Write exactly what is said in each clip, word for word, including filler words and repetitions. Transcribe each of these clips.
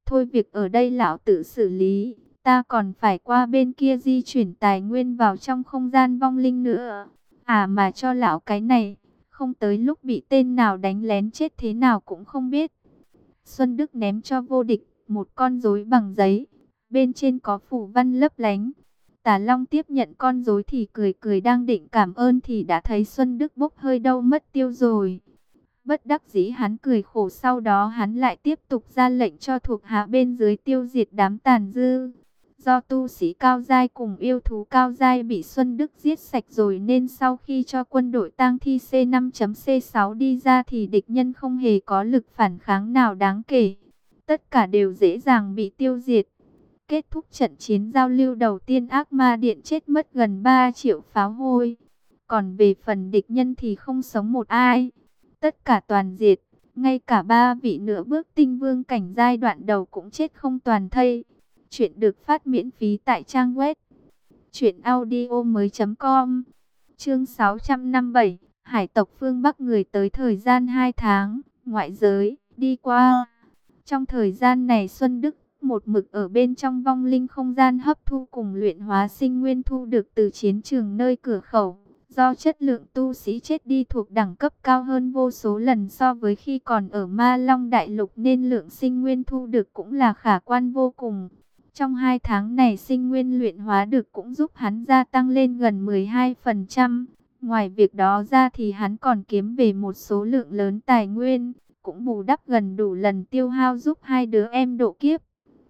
Thôi việc ở đây lão tự xử lý, ta còn phải qua bên kia di chuyển tài nguyên vào trong không gian vong linh nữa. À mà cho lão cái này, không tới lúc bị tên nào đánh lén chết thế nào cũng không biết. Xuân Đức ném cho Vô Địch một con rối bằng giấy, bên trên có phủ văn lấp lánh. Tả Long tiếp nhận con rối thì cười cười, đang định cảm ơn thì đã thấy Xuân Đức bốc hơi đâu mất tiêu rồi. Bất đắc dĩ hắn cười khổ, sau đó hắn lại tiếp tục ra lệnh cho thuộc hạ bên dưới tiêu diệt đám tàn dư. Do tu sĩ cao giai cùng yêu thú cao giai bị Xuân Đức giết sạch rồi nên sau khi cho quân đội tang thi C năm C sáu đi ra thì địch nhân không hề có lực phản kháng nào đáng kể. Tất cả đều dễ dàng bị tiêu diệt. Kết thúc trận chiến giao lưu đầu tiên, Ác Ma Điện chết mất gần ba triệu pháo hôi. Còn về phần địch nhân thì không sống một ai. Tất cả toàn diệt, ngay cả ba vị nữa bước tinh vương cảnh giai đoạn đầu cũng chết không toàn thây. Chuyện được phát miễn phí tại trang web truyện audio mới.com. Chương sáu trăm năm mươi bảy, Hải tộc phương Bắc người tới thời gian hai tháng, ngoại giới, đi qua. Trong thời gian này Xuân Đức một mực ở bên trong vong linh không gian hấp thu cùng luyện hóa sinh nguyên thu được từ chiến trường nơi cửa khẩu. Do chất lượng tu sĩ chết đi thuộc đẳng cấp cao hơn vô số lần so với khi còn ở Ma Long Đại Lục nên lượng sinh nguyên thu được cũng là khả quan vô cùng. Trong hai tháng này sinh nguyên luyện hóa được cũng giúp hắn gia tăng lên gần mười hai phần trăm. Ngoài việc đó ra thì hắn còn kiếm về một số lượng lớn tài nguyên, cũng bù đắp gần đủ lần tiêu hao giúp hai đứa em độ kiếp.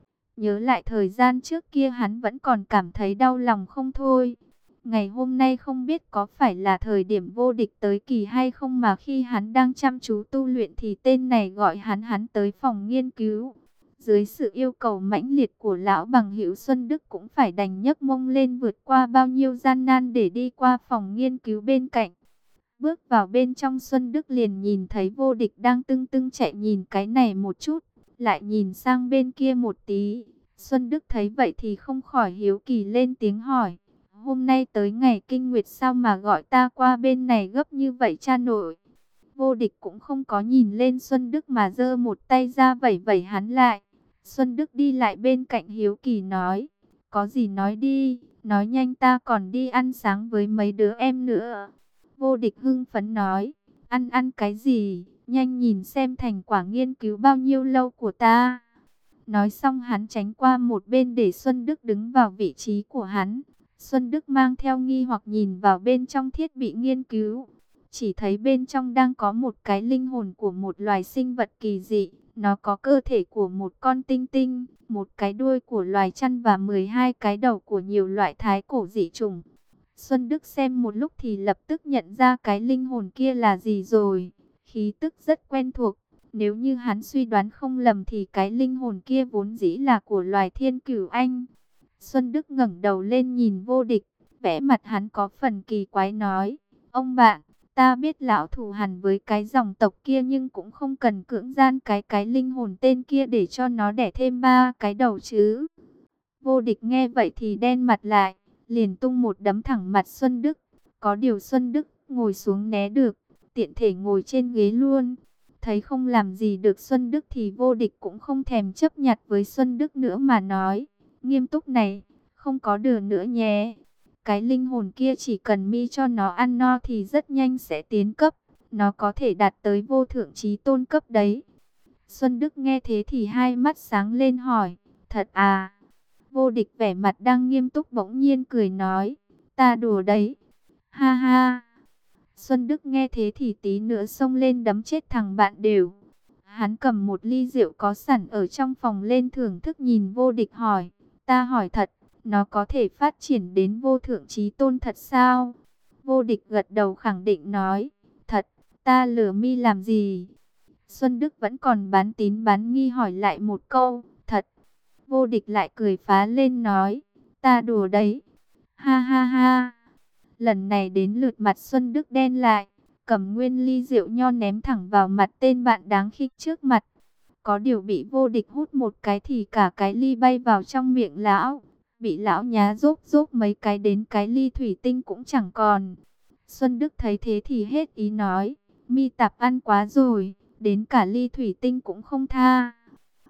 Nhớ lại thời gian trước kia hắn vẫn còn cảm thấy đau lòng không thôi. Ngày hôm nay không biết có phải là thời điểm Vô Địch tới kỳ hay không mà khi hắn đang chăm chú tu luyện thì tên này gọi hắn hắn tới phòng nghiên cứu. Dưới sự yêu cầu mãnh liệt của lão bằng hữu, Xuân Đức cũng phải đành nhấc mông lên vượt qua bao nhiêu gian nan để đi qua phòng nghiên cứu bên cạnh. Bước vào bên trong, Xuân Đức liền nhìn thấy Vô Địch đang tưng tưng chạy, nhìn cái này một chút, lại nhìn sang bên kia một tí. Xuân Đức thấy vậy thì không khỏi hiếu kỳ lên tiếng hỏi: hôm nay tới ngày kinh nguyệt sao mà gọi ta qua bên này gấp như vậy cha nội? Vô Địch cũng không có nhìn lên Xuân Đức mà giơ một tay ra vẩy vẩy hắn lại. Xuân Đức đi lại bên cạnh hiếu kỳ nói: có gì nói đi, nói nhanh, ta còn đi ăn sáng với mấy đứa em nữa. Vô Địch hưng phấn nói: ăn ăn cái gì, nhanh nhìn xem thành quả nghiên cứu bao nhiêu lâu của ta. Nói xong hắn tránh qua một bên để Xuân Đức đứng vào vị trí của hắn. Xuân Đức mang theo nghi hoặc nhìn vào bên trong thiết bị nghiên cứu. Chỉ thấy bên trong đang có một cái linh hồn của một loài sinh vật kỳ dị. Nó có cơ thể của một con tinh tinh, một cái đuôi của loài chăn và mười hai cái đầu của nhiều loại thái cổ dị chủng. Xuân Đức xem một lúc thì lập tức nhận ra cái linh hồn kia là gì rồi. Khí tức rất quen thuộc. Nếu như hắn suy đoán không lầm thì cái linh hồn kia vốn dĩ là của loài thiên cửu anh. Xuân Đức ngẩng đầu lên nhìn Vô Địch, vẻ mặt hắn có phần kỳ quái nói: ông bạn, ta biết lão thù hằn với cái dòng tộc kia nhưng cũng không cần cưỡng gian cái cái linh hồn tên kia để cho nó đẻ thêm ba cái đầu chứ. Vô Địch nghe vậy thì đen mặt lại, liền tung một đấm thẳng mặt Xuân Đức. Có điều Xuân Đức ngồi xuống né được, tiện thể ngồi trên ghế luôn. Thấy không làm gì được Xuân Đức thì Vô Địch cũng không thèm chấp nhặt với Xuân Đức nữa mà nói: nghiêm túc này, không có đùa nữa nhé. Cái linh hồn kia chỉ cần mi cho nó ăn no thì rất nhanh sẽ tiến cấp. Nó có thể đạt tới vô thượng chí tôn cấp đấy. Xuân Đức nghe thế thì hai mắt sáng lên hỏi: thật à? Vô Địch vẻ mặt đang nghiêm túc bỗng nhiên cười nói: ta đùa đấy. Ha ha. Xuân Đức nghe thế thì tí nữa xông lên đấm chết thằng bạn đều. Hắn cầm một ly rượu có sẵn ở trong phòng lên thưởng thức, nhìn Vô Địch hỏi: ta hỏi thật, nó có thể phát triển đến vô thượng chí tôn thật sao? Vô Địch gật đầu khẳng định nói: thật, ta lừa mi làm gì? Xuân Đức vẫn còn bán tín bán nghi hỏi lại một câu: thật? Vô Địch lại cười phá lên nói: ta đùa đấy. Ha ha ha. Lần này đến lượt mặt Xuân Đức đen lại, cầm nguyên ly rượu nho ném thẳng vào mặt tên bạn đáng khinh trước mặt. Có điều bị Vô Địch hút một cái thì cả cái ly bay vào trong miệng lão. Bị lão nhá rốp rốp mấy cái đến cái ly thủy tinh cũng chẳng còn. Xuân Đức thấy thế thì hết ý nói: mi tạp ăn quá rồi, đến cả ly thủy tinh cũng không tha.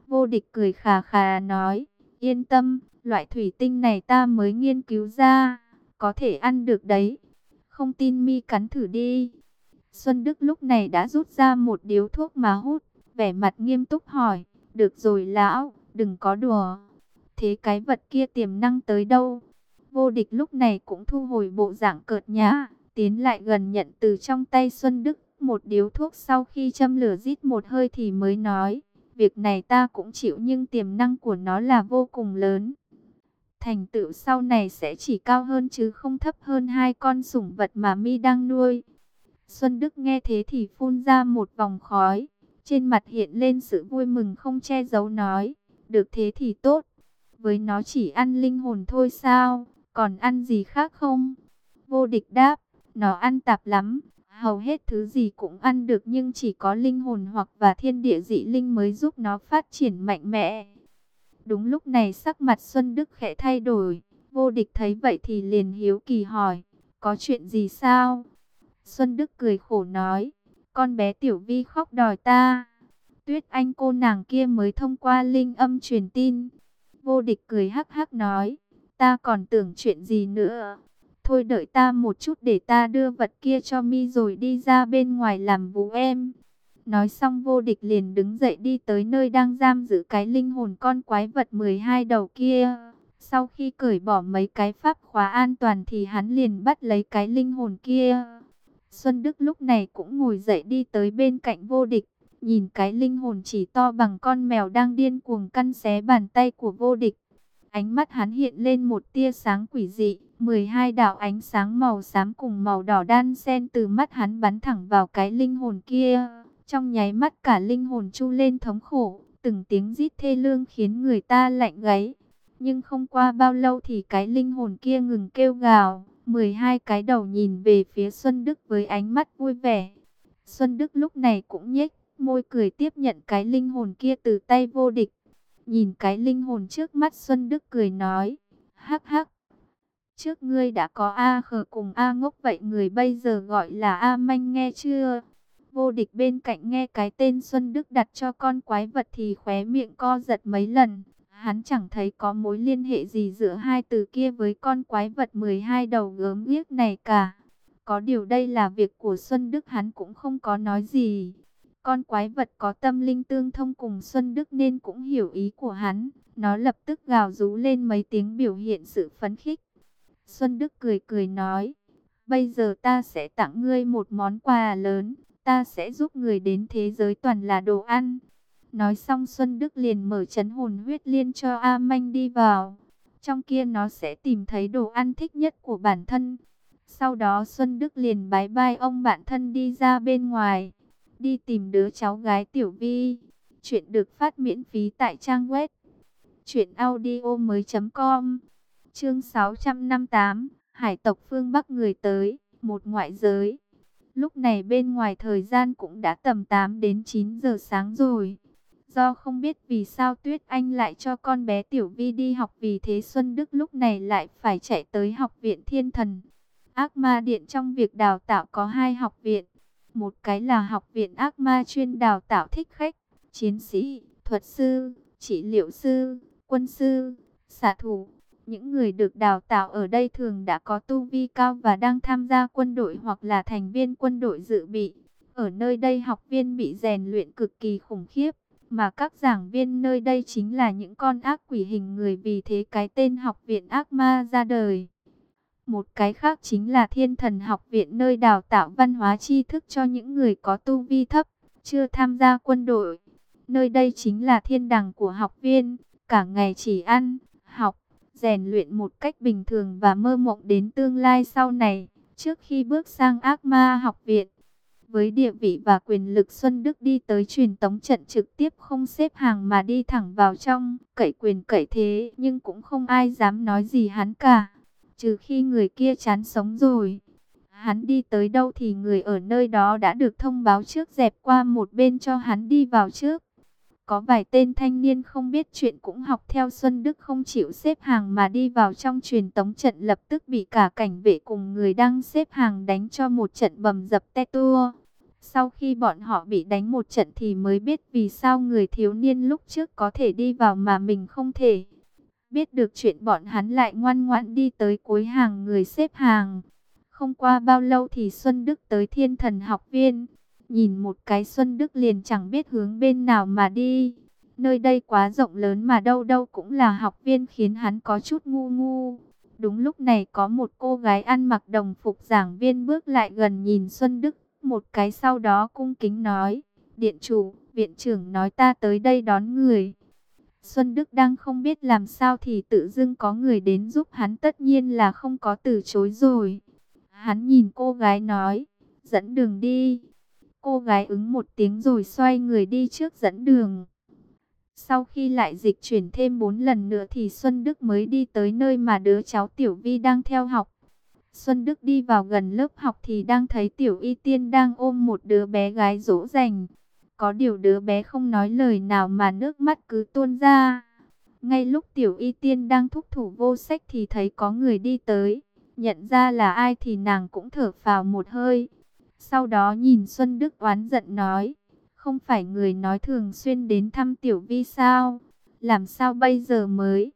Vô Địch cười khà khà nói, yên tâm, loại thủy tinh này ta mới nghiên cứu ra, có thể ăn được đấy. Không tin mi cắn thử đi. Xuân Đức lúc này đã rút ra một điếu thuốc mà hút, vẻ mặt nghiêm túc hỏi, được rồi lão, đừng có đùa. Thế cái vật kia tiềm năng tới đâu? Vô Địch lúc này cũng thu hồi bộ dạng cợt nhã, tiến lại gần nhận từ trong tay Xuân Đức một điếu thuốc, sau khi châm lửa rít một hơi thì mới nói, việc này ta cũng chịu nhưng tiềm năng của nó là vô cùng lớn. Thành tựu sau này sẽ chỉ cao hơn chứ không thấp hơn hai con sủng vật mà mi đang nuôi. Xuân Đức nghe thế thì phun ra một vòng khói, trên mặt hiện lên sự vui mừng không che giấu, nói, được thế thì tốt. Với nó chỉ ăn linh hồn thôi sao, còn ăn gì khác không? Vô Địch đáp, nó ăn tạp lắm, hầu hết thứ gì cũng ăn được nhưng chỉ có linh hồn hoặc và thiên địa dị linh mới giúp nó phát triển mạnh mẽ. Đúng lúc này sắc mặt Xuân Đức khẽ thay đổi, Vô Địch thấy vậy thì liền hiếu kỳ hỏi, có chuyện gì sao? Xuân Đức cười khổ nói, con bé Tiểu Vi khóc đòi ta. Tuyết Anh cô nàng kia mới thông qua linh âm truyền tin. Vô Địch cười hắc hắc nói, ta còn tưởng chuyện gì nữa. Thôi đợi ta một chút để ta đưa vật kia cho mi rồi đi ra bên ngoài làm vũ em. Nói xong Vô Địch liền đứng dậy đi tới nơi đang giam giữ cái linh hồn con quái vật mười hai đầu kia. Sau khi cởi bỏ mấy cái pháp khóa an toàn thì hắn liền bắt lấy cái linh hồn kia. Xuân Đức lúc này cũng ngồi dậy đi tới bên cạnh Vô Địch, nhìn cái linh hồn chỉ to bằng con mèo đang điên cuồng căn xé bàn tay của Vô Địch. Ánh mắt hắn hiện lên một tia sáng quỷ dị, mười hai đạo ánh sáng màu xám cùng màu đỏ đan xen từ mắt hắn bắn thẳng vào cái linh hồn kia. Trong nháy mắt cả linh hồn chu lên thống khổ, từng tiếng rít thê lương khiến người ta lạnh gáy. Nhưng không qua bao lâu thì cái linh hồn kia ngừng kêu gào, mười hai cái đầu nhìn về phía Xuân Đức với ánh mắt vui vẻ. Xuân Đức lúc này cũng nhếch môi cười tiếp nhận cái linh hồn kia từ tay Vô Địch. Nhìn cái linh hồn trước mắt Xuân Đức cười nói, hắc hắc, trước ngươi đã có A Khờ cùng A Ngốc, vậy người bây giờ gọi là A Manh nghe chưa? Vô Địch bên cạnh nghe cái tên Xuân Đức đặt cho con quái vật thì khóe miệng co giật mấy lần. Hắn chẳng thấy có mối liên hệ gì giữa hai từ kia với con quái vật mười hai đầu gớm ghiếc này cả. Có điều đây là việc của Xuân Đức, hắn cũng không có nói gì. Con quái vật có tâm linh tương thông cùng Xuân Đức nên cũng hiểu ý của hắn. Nó lập tức gào rú lên mấy tiếng biểu hiện sự phấn khích. Xuân Đức cười cười nói, bây giờ ta sẽ tặng ngươi một món quà lớn. Ta sẽ giúp người đến thế giới toàn là đồ ăn. Nói xong Xuân Đức liền mở trấn hồn huyết liên cho A Manh đi vào. Trong kia nó sẽ tìm thấy đồ ăn thích nhất của bản thân. Sau đó Xuân Đức liền bái bai ông bạn thân đi ra bên ngoài, đi tìm đứa cháu gái Tiểu Vi. Chuyện được phát miễn phí tại trang web truyện audio mới chấm com. Chương sáu trăm năm mươi tám, Hải tộc phương Bắc người tới, một ngoại giới. Lúc này bên ngoài thời gian cũng đã tầm tám đến chín giờ sáng rồi. Do không biết vì sao Tuyết Anh lại cho con bé Tiểu Vi đi học, vì thế Xuân Đức lúc này lại phải chạy tới học viện Thiên Thần. Ác Ma Điện trong việc đào tạo có hai học viện. Một cái là học viện ác ma chuyên đào tạo thích khách, chiến sĩ, thuật sư, trị liệu sư, quân sư, xạ thủ. Những người được đào tạo ở đây thường đã có tu vi cao và đang tham gia quân đội hoặc là thành viên quân đội dự bị. Ở nơi đây học viên bị rèn luyện cực kỳ khủng khiếp, mà các giảng viên nơi đây chính là những con ác quỷ hình người, vì thế cái tên học viện ác ma ra đời. Một cái khác chính là Thiên Thần học viện, nơi đào tạo văn hóa tri thức cho những người có tu vi thấp, chưa tham gia quân đội. Nơi đây chính là thiên đàng của học viên, cả ngày chỉ ăn, học, rèn luyện một cách bình thường và mơ mộng đến tương lai sau này, trước khi bước sang ác ma học viện. Với địa vị và quyền lực, Xuân Đức đi tới truyền tống trận trực tiếp, không xếp hàng mà đi thẳng vào trong, cậy quyền cậy thế, nhưng cũng không ai dám nói gì hắn cả, trừ khi người kia chán sống rồi. Hắn đi tới đâu thì người ở nơi đó đã được thông báo trước, dẹp qua một bên cho hắn đi vào trước. Có vài tên thanh niên không biết chuyện cũng học theo Xuân Đức, không chịu xếp hàng mà đi vào trong truyền tống trận, lập tức bị cả cảnh vệ cùng người đang xếp hàng đánh cho một trận bầm dập te tua. Sau khi bọn họ bị đánh một trận thì mới biết vì sao người thiếu niên lúc trước có thể đi vào mà mình không thể. Biết được chuyện bọn hắn lại ngoan ngoãn đi tới cuối hàng người xếp hàng. Không qua bao lâu thì Xuân Đức tới Thiên Thần học viên. Nhìn một cái Xuân Đức liền chẳng biết hướng bên nào mà đi. Nơi đây quá rộng lớn mà đâu đâu cũng là học viên khiến hắn có chút ngu ngu. Đúng lúc này có một cô gái ăn mặc đồng phục giảng viên bước lại gần nhìn Xuân Đức. Một cái sau đó cung kính nói, điện chủ, viện trưởng nói ta tới đây đón người. Xuân Đức đang không biết làm sao thì tự dưng có người đến giúp hắn, tất nhiên là không có từ chối rồi. Hắn nhìn cô gái nói, dẫn đường đi. Cô gái ứng một tiếng rồi xoay người đi trước dẫn đường. Sau khi lại dịch chuyển thêm bốn lần nữa thì Xuân Đức mới đi tới nơi mà đứa cháu Tiểu Vi đang theo học. Xuân Đức đi vào gần lớp học thì đang thấy Tiểu Y Tiên đang ôm một đứa bé gái dỗ dành. Có điều đứa bé không nói lời nào mà nước mắt cứ tuôn ra. Ngay lúc Tiểu Y Tiên đang thúc thủ vô sách thì thấy có người đi tới. Nhận ra là ai thì nàng cũng thở phào một hơi. Sau đó nhìn Xuân Đức oán giận nói, không phải người nói thường xuyên đến thăm Tiểu Vi sao? Làm sao bây giờ mới?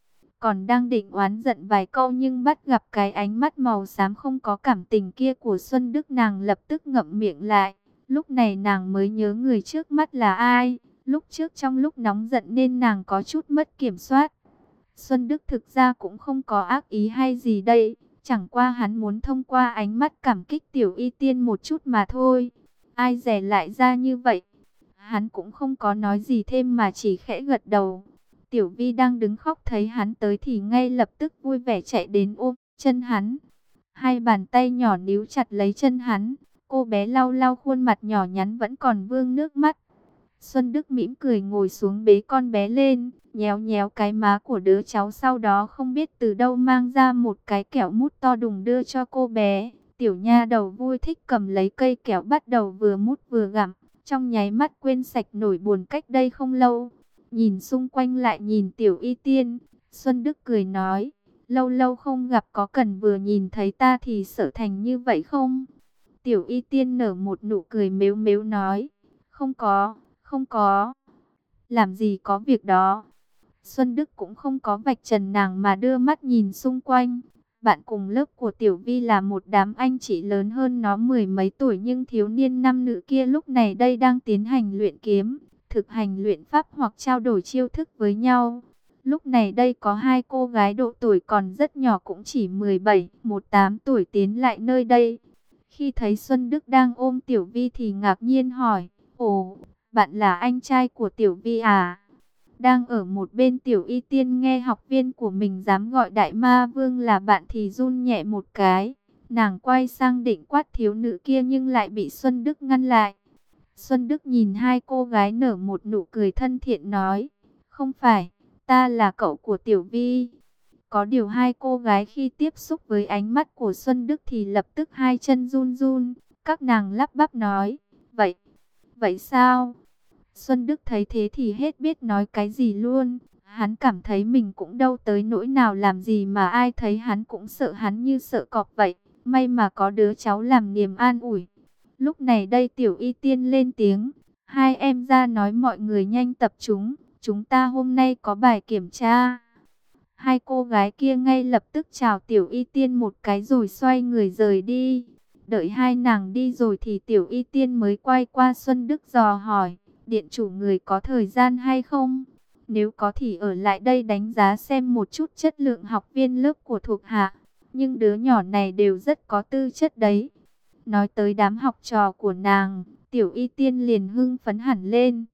Còn đang định oán giận vài câu nhưng bắt gặp cái ánh mắt màu xám không có cảm tình kia của Xuân Đức, nàng lập tức ngậm miệng lại. Lúc này nàng mới nhớ người trước mắt là ai. Lúc trước trong lúc nóng giận nên nàng có chút mất kiểm soát. Xuân Đức thực ra cũng không có ác ý hay gì đây. Chẳng qua hắn muốn thông qua ánh mắt cảm kích Tiểu Y Tiên một chút mà thôi. Ai dè lại ra như vậy. Hắn cũng không có nói gì thêm mà chỉ khẽ gật đầu. Tiểu Vi đang đứng khóc thấy hắn tới thì ngay lập tức vui vẻ chạy đến ôm chân hắn. Hai bàn tay nhỏ níu chặt lấy chân hắn. Cô bé lau lau khuôn mặt nhỏ nhắn vẫn còn vương nước mắt. Xuân Đức mỉm cười ngồi xuống bế con bé lên, nhéo nhéo cái má của đứa cháu, sau đó không biết từ đâu mang ra một cái kẹo mút to đùng đưa cho cô bé. Tiểu nha đầu vui thích cầm lấy cây kẹo bắt đầu vừa mút vừa gặm, trong nháy mắt quên sạch nỗi buồn cách đây không lâu. Nhìn xung quanh lại nhìn Tiểu Y Tiên, Xuân Đức cười nói, lâu lâu không gặp có cần vừa nhìn thấy ta thì sợ thành như vậy không? Tiểu Y Tiên nở một nụ cười mếu mếu nói, không có, không có. Làm gì có việc đó. Xuân Đức cũng không có vạch trần nàng mà đưa mắt nhìn xung quanh. Bạn cùng lớp của Tiểu Vi là một đám anh chị lớn hơn nó mười mấy tuổi, nhưng thiếu niên nam nữ kia lúc này đây đang tiến hành luyện kiếm, thực hành luyện pháp hoặc trao đổi chiêu thức với nhau. Lúc này đây có hai cô gái độ tuổi còn rất nhỏ, cũng chỉ mười bảy, mười tám tuổi tiến lại nơi đây. Khi thấy Xuân Đức đang ôm Tiểu Vi thì ngạc nhiên hỏi, ồ, bạn là anh trai của Tiểu Vi à? Đang ở một bên Tiểu Y Tiên nghe học viên của mình dám gọi Đại Ma Vương là bạn thì run nhẹ một cái. Nàng quay sang định quát thiếu nữ kia nhưng lại bị Xuân Đức ngăn lại. Xuân Đức nhìn hai cô gái nở một nụ cười thân thiện nói, không phải, ta là cậu của Tiểu Vi. Có điều hai cô gái khi tiếp xúc với ánh mắt của Xuân Đức thì lập tức hai chân run run. Các nàng lắp bắp nói, vậy, vậy sao? Xuân Đức thấy thế thì hết biết nói cái gì luôn. Hắn cảm thấy mình cũng đâu tới nỗi nào làm gì mà ai thấy hắn cũng sợ hắn như sợ cọp vậy. May mà có đứa cháu làm niềm an ủi. Lúc này đây Tiểu Y Tiên lên tiếng, hai em ra nói mọi người nhanh tập trung, chúng ta hôm nay có bài kiểm tra. Hai cô gái kia ngay lập tức chào Tiểu Y Tiên một cái rồi xoay người rời đi. Đợi hai nàng đi rồi thì Tiểu Y Tiên mới quay qua Xuân Đức dò hỏi, điện chủ người có thời gian hay không? Nếu có thì ở lại đây đánh giá xem một chút chất lượng học viên lớp của thuộc hạ. Nhưng đứa nhỏ này đều rất có tư chất đấy. Nói tới đám học trò của nàng, Tiểu Y Tiên liền hưng phấn hẳn lên.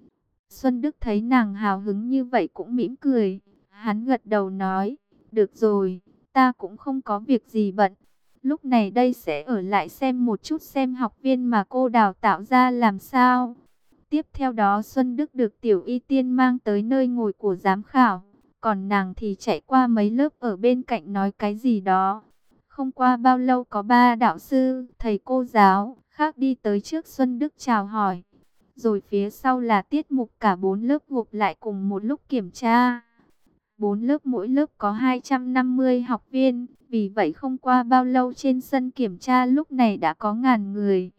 Xuân Đức thấy nàng hào hứng như vậy cũng mỉm cười. Hắn gật đầu nói, được rồi, ta cũng không có việc gì bận. Lúc này đây sẽ ở lại xem một chút xem học viên mà cô đào tạo ra làm sao. Tiếp theo đó Xuân Đức được Tiểu Y Tiên mang tới nơi ngồi của giám khảo. Còn nàng thì chạy qua mấy lớp ở bên cạnh nói cái gì đó. Không qua bao lâu có ba đạo sư, thầy cô giáo khác đi tới trước Xuân Đức chào hỏi. Rồi phía sau là tiết mục cả bốn lớp gộp lại cùng một lúc kiểm tra. Bốn lớp mỗi lớp có hai trăm năm mươi học viên. Vì vậy không qua bao lâu trên sân kiểm tra lúc này đã có ngàn người.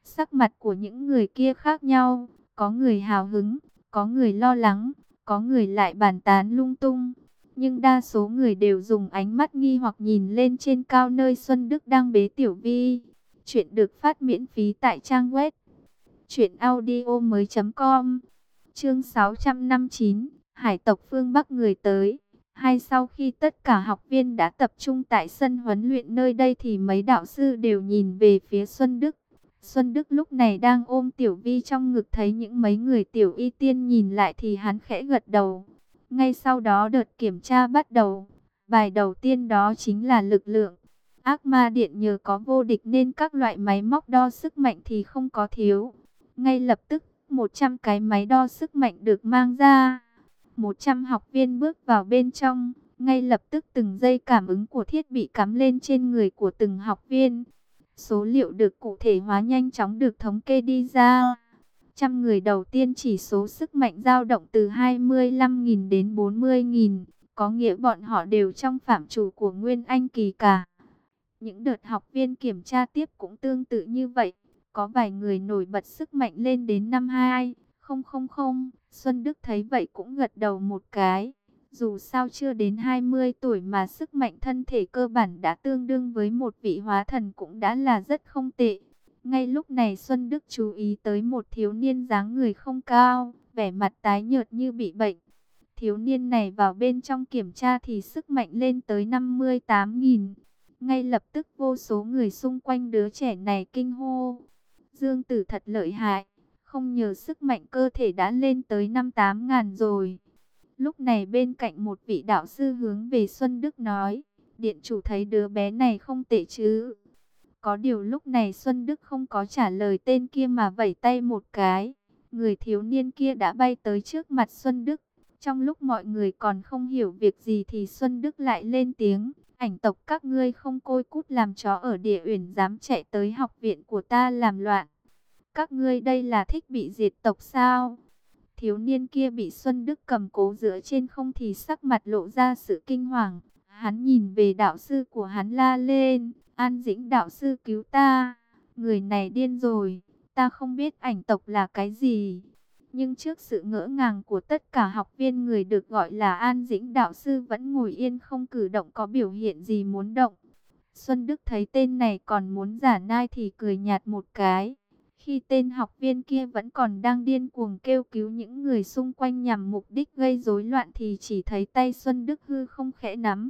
Sắc mặt của những người kia khác nhau, có người hào hứng, có người lo lắng, có người lại bàn tán lung tung. Nhưng đa số người đều dùng ánh mắt nghi hoặc nhìn lên trên cao nơi Xuân Đức đang bế Tiểu Vi. Chuyện được phát miễn phí tại trang web truyện audio mới chấm com. Chương sáu trăm năm mươi chín, Hải tộc phương Bắc người tới. Hay sau khi tất cả học viên đã tập trung tại sân huấn luyện nơi đây thì mấy đạo sư đều nhìn về phía Xuân Đức. Xuân Đức lúc này đang ôm Tiểu Vi trong ngực, thấy những mấy người Tiểu Y Tiên nhìn lại thì hắn khẽ gật đầu. Ngay sau đó đợt kiểm tra bắt đầu. Bài đầu tiên đó chính là lực lượng. Ác Ma Điện nhờ có vô địch nên các loại máy móc đo sức mạnh thì không có thiếu. Ngay lập tức, một trăm cái máy đo sức mạnh được mang ra. một trăm học viên bước vào bên trong. Ngay lập tức từng dây cảm ứng của thiết bị cắm lên trên người của từng học viên. Số liệu được cụ thể hóa nhanh chóng được thống kê đi ra. Trăm người đầu tiên chỉ số sức mạnh dao động từ hai mươi lăm nghìn đến bốn mươi nghìn. Có nghĩa bọn họ đều trong phạm trù của Nguyên Anh kỳ cả. Những đợt học viên kiểm tra tiếp cũng tương tự như vậy. Có vài người nổi bật sức mạnh lên đến năm hai không không không. Xuân Đức thấy vậy cũng gật đầu một cái. Dù sao chưa đến hai mươi tuổi mà sức mạnh thân thể cơ bản đã tương đương với một vị hóa thần cũng đã là rất không tệ. Ngay lúc này Xuân Đức chú ý tới một thiếu niên dáng người không cao, vẻ mặt tái nhợt như bị bệnh. Thiếu niên này vào bên trong kiểm tra thì sức mạnh lên tới năm mươi tám nghìn. Ngay lập tức vô số người xung quanh đứa trẻ này kinh hô. Dương Tử thật lợi hại, không ngờ sức mạnh cơ thể đã lên tới năm tám ngàn rồi. Lúc này bên cạnh một vị đạo sư hướng về Xuân Đức nói, điện chủ thấy đứa bé này không tệ chứ. Có điều lúc này Xuân Đức không có trả lời tên kia mà vẩy tay một cái. Người thiếu niên kia đã bay tới trước mặt Xuân Đức. Trong lúc mọi người còn không hiểu việc gì thì Xuân Đức lại lên tiếng. Ảnh tộc các ngươi không côi cút làm chó ở Địa Uyển dám chạy tới học viện của ta làm loạn. Các ngươi đây là thích bị diệt tộc sao? Thiếu niên kia bị Xuân Đức cầm cố giữa trên không thì sắc mặt lộ ra sự kinh hoàng. Hắn nhìn về đạo sư của hắn la lên. An Dĩnh đạo sư cứu ta. Người này điên rồi. Ta không biết ảnh tộc là cái gì. Nhưng trước sự ngỡ ngàng của tất cả học viên, người được gọi là An Dĩnh đạo sư vẫn ngồi yên không cử động, có biểu hiện gì muốn động. Xuân Đức thấy tên này còn muốn giả nai thì cười nhạt một cái. Khi tên học viên kia vẫn còn đang điên cuồng kêu cứu những người xung quanh nhằm mục đích gây rối loạn thì chỉ thấy tay Xuân Đức hư không khẽ nắm.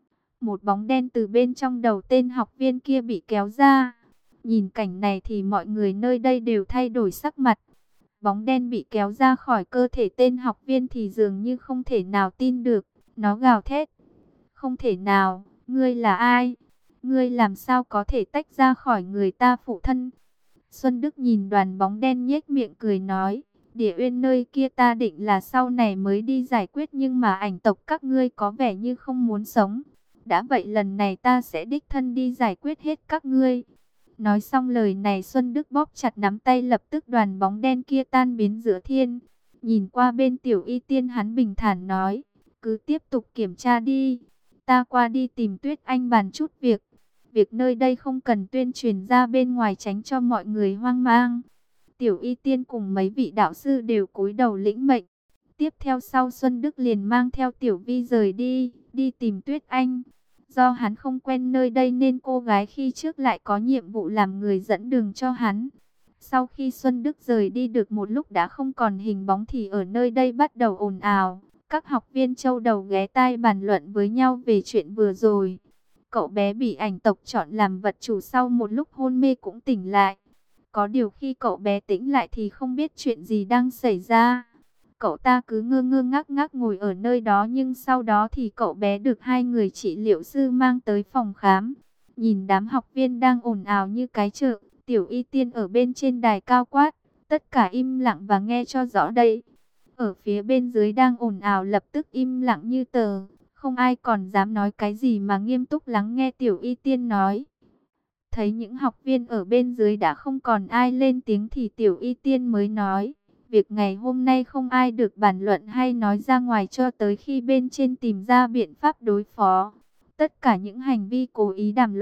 Một bóng đen từ bên trong đầu tên học viên kia bị kéo ra. Nhìn cảnh này thì mọi người nơi đây đều thay đổi sắc mặt. Bóng đen bị kéo ra khỏi cơ thể tên học viên thì dường như không thể nào tin được. Nó gào thét. Không thể nào, ngươi là ai? Ngươi làm sao có thể tách ra khỏi người ta phụ thân? Xuân Đức nhìn đoàn bóng đen nhếch miệng cười nói. Địa Uyên nơi kia ta định là sau này mới đi giải quyết, nhưng mà ảnh tộc các ngươi có vẻ như không muốn sống. Đã vậy lần này ta sẽ đích thân đi giải quyết hết các ngươi. Nói xong lời này Xuân Đức bóp chặt nắm tay, lập tức đoàn bóng đen kia tan biến giữa thiên. Nhìn qua bên Tiểu Y Tiên hắn bình thản nói. Cứ tiếp tục kiểm tra đi. Ta qua đi tìm Tuyết Anh bàn chút việc. Việc nơi đây không cần tuyên truyền ra bên ngoài tránh cho mọi người hoang mang. Tiểu Y Tiên cùng mấy vị đạo sư đều cúi đầu lĩnh mệnh. Tiếp theo sau Xuân Đức liền mang theo Tiểu Vi rời đi, đi tìm Tuyết Anh. Do hắn không quen nơi đây nên cô gái khi trước lại có nhiệm vụ làm người dẫn đường cho hắn. Sau khi Xuân Đức rời đi được một lúc đã không còn hình bóng thì ở nơi đây bắt đầu ồn ào. Các học viên châu đầu ghé tai bàn luận với nhau về chuyện vừa rồi. Cậu bé bị ảnh tộc chọn làm vật chủ sau một lúc hôn mê cũng tỉnh lại. Có điều khi cậu bé tỉnh lại thì không biết chuyện gì đang xảy ra. Cậu ta cứ ngơ ngơ ngác ngác ngồi ở nơi đó, nhưng sau đó thì cậu bé được hai người trị liệu sư mang tới phòng khám. Nhìn đám học viên đang ồn ào như cái chợ, Tiểu Y Tiên ở bên trên đài cao quát, tất cả im lặng và nghe cho rõ đây. Ở phía bên dưới đang ồn ào lập tức im lặng như tờ, không ai còn dám nói cái gì mà nghiêm túc lắng nghe Tiểu Y Tiên nói. Thấy những học viên ở bên dưới đã không còn ai lên tiếng thì Tiểu Y Tiên mới nói. Việc ngày hôm nay không ai được bàn luận hay nói ra ngoài cho tới khi bên trên tìm ra biện pháp đối phó. Tất cả những hành vi cố ý đàm luận,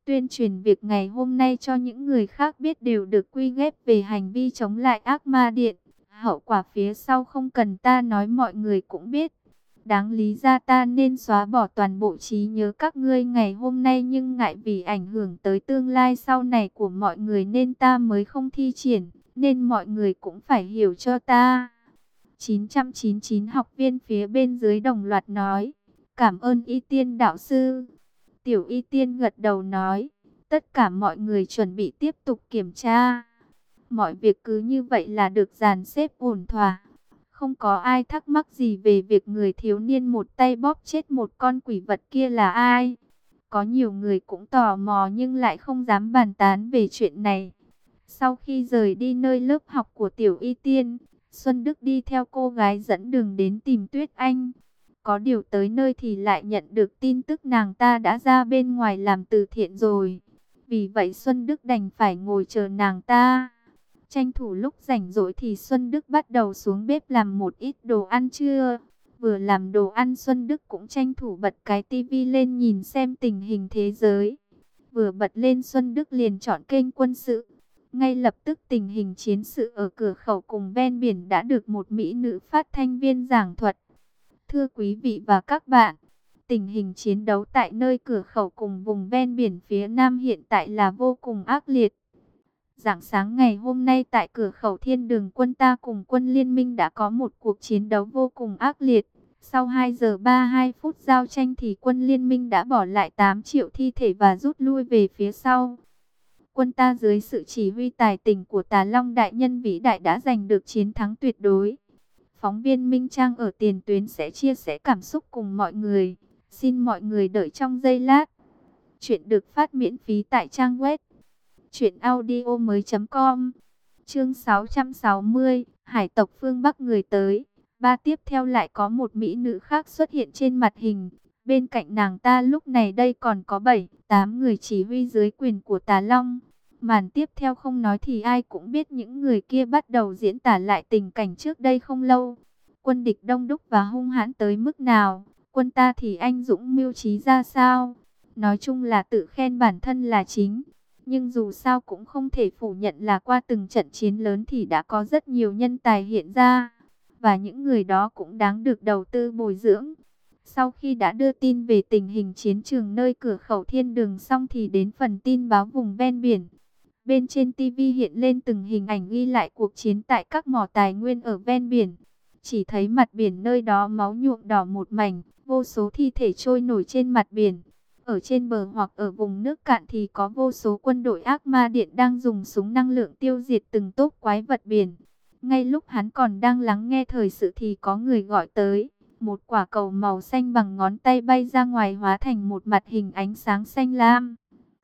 tuyên truyền việc ngày hôm nay cho những người khác biết đều được quy ghép về hành vi chống lại ác ma điện. Hậu quả phía sau không cần ta nói mọi người cũng biết. Đáng lý ra ta nên xóa bỏ toàn bộ trí nhớ các ngươi ngày hôm nay, nhưng ngại vì ảnh hưởng tới tương lai sau này của mọi người nên ta mới không thi triển, nên mọi người cũng phải hiểu cho ta. chín trăm chín mươi chín học viên phía bên dưới đồng loạt nói, cảm ơn Y Tiên đạo sư. Tiểu Y Tiên gật đầu nói, tất cả mọi người chuẩn bị tiếp tục kiểm tra. Mọi việc cứ như vậy là được dàn xếp ổn thỏa. Không có ai thắc mắc gì về việc người thiếu niên một tay bóp chết một con quỷ vật kia là ai. Có nhiều người cũng tò mò nhưng lại không dám bàn tán về chuyện này. Sau khi rời đi nơi lớp học của Tiểu Y Tiên, Xuân Đức đi theo cô gái dẫn đường đến tìm Tuyết Anh. Có điều tới nơi thì lại nhận được tin tức nàng ta đã ra bên ngoài làm từ thiện rồi. Vì vậy Xuân Đức đành phải ngồi chờ nàng ta. Tranh thủ lúc rảnh rỗi thì Xuân Đức bắt đầu xuống bếp làm một ít đồ ăn trưa. Vừa làm đồ ăn Xuân Đức cũng tranh thủ bật cái tivi lên nhìn xem tình hình thế giới. Vừa bật lên Xuân Đức liền chọn kênh quân sự. Ngay lập tức tình hình chiến sự ở cửa khẩu cùng ven biển đã được một mỹ nữ phát thanh viên giảng thuật. Thưa quý vị và các bạn, tình hình chiến đấu tại nơi cửa khẩu cùng vùng ven biển phía Nam hiện tại là vô cùng ác liệt. Rạng sáng ngày hôm nay tại cửa khẩu Thiên Đường, quân ta cùng quân liên minh đã có một cuộc chiến đấu vô cùng ác liệt. Sau hai giờ ba mươi hai phút giao tranh thì quân liên minh đã bỏ lại tám triệu thi thể và rút lui về phía sau. Quân ta dưới sự chỉ huy tài tình của Tà Long đại nhân vĩ đại đã giành được chiến thắng tuyệt đối. Phóng viên Minh Trang ở tiền tuyến sẽ chia sẻ cảm xúc cùng mọi người. Xin mọi người đợi trong giây lát. Chuyện được phát miễn phí tại trang web truyện audio mới chấm com. Chương sáu trăm sáu mươi, hải tộc phương Bắc người tới. Ba tiếp theo lại có một mỹ nữ khác xuất hiện trên mặt hình. Bên cạnh nàng ta lúc này đây còn có bảy, tám người chỉ huy dưới quyền của Tà Long. Màn tiếp theo không nói thì ai cũng biết những người kia bắt đầu diễn tả lại tình cảnh trước đây không lâu. Quân địch đông đúc và hung hãn tới mức nào, quân ta thì anh dũng mưu trí ra sao. Nói chung là tự khen bản thân là chính. Nhưng dù sao cũng không thể phủ nhận là qua từng trận chiến lớn thì đã có rất nhiều nhân tài hiện ra. Và những người đó cũng đáng được đầu tư bồi dưỡng. Sau khi đã đưa tin về tình hình chiến trường nơi cửa khẩu Thiên Đường xong thì đến phần tin báo vùng ven biển. Bên trên tivi hiện lên từng hình ảnh ghi lại cuộc chiến tại các mỏ tài nguyên ở ven biển. Chỉ thấy mặt biển nơi đó máu nhuộm đỏ một mảnh, vô số thi thể trôi nổi trên mặt biển. Ở trên bờ hoặc ở vùng nước cạn thì có vô số quân đội ác ma điện đang dùng súng năng lượng tiêu diệt từng tốp quái vật biển. Ngay lúc hắn còn đang lắng nghe thời sự thì có người gọi tới. Một quả cầu màu xanh bằng ngón tay bay ra ngoài hóa thành một mặt hình ánh sáng xanh lam.